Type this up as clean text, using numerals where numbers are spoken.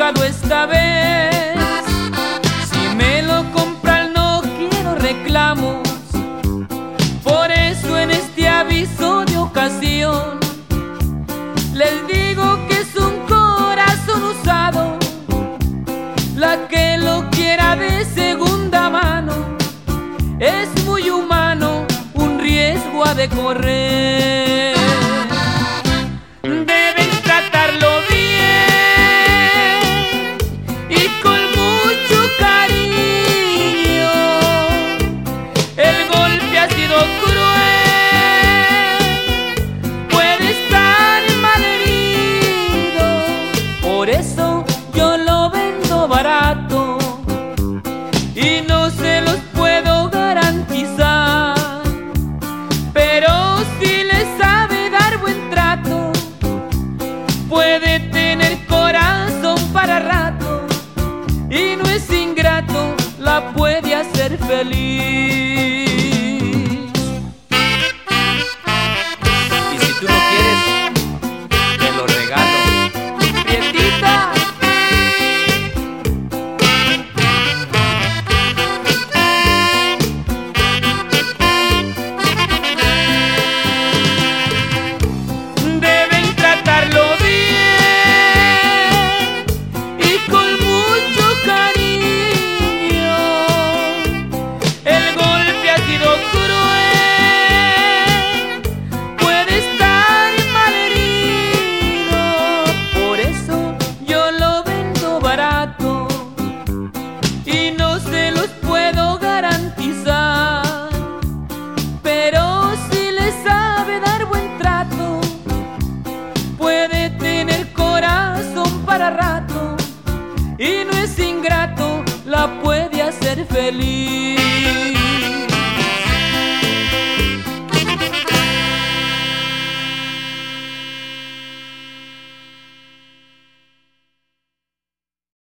equivocado esta vez. Si me lo compran no quiero reclamos. Por eso en este aviso de ocasión les digo que es un corazón usado. La que lo quiera de segunda mano es muy humano, un riesgo ha de correr.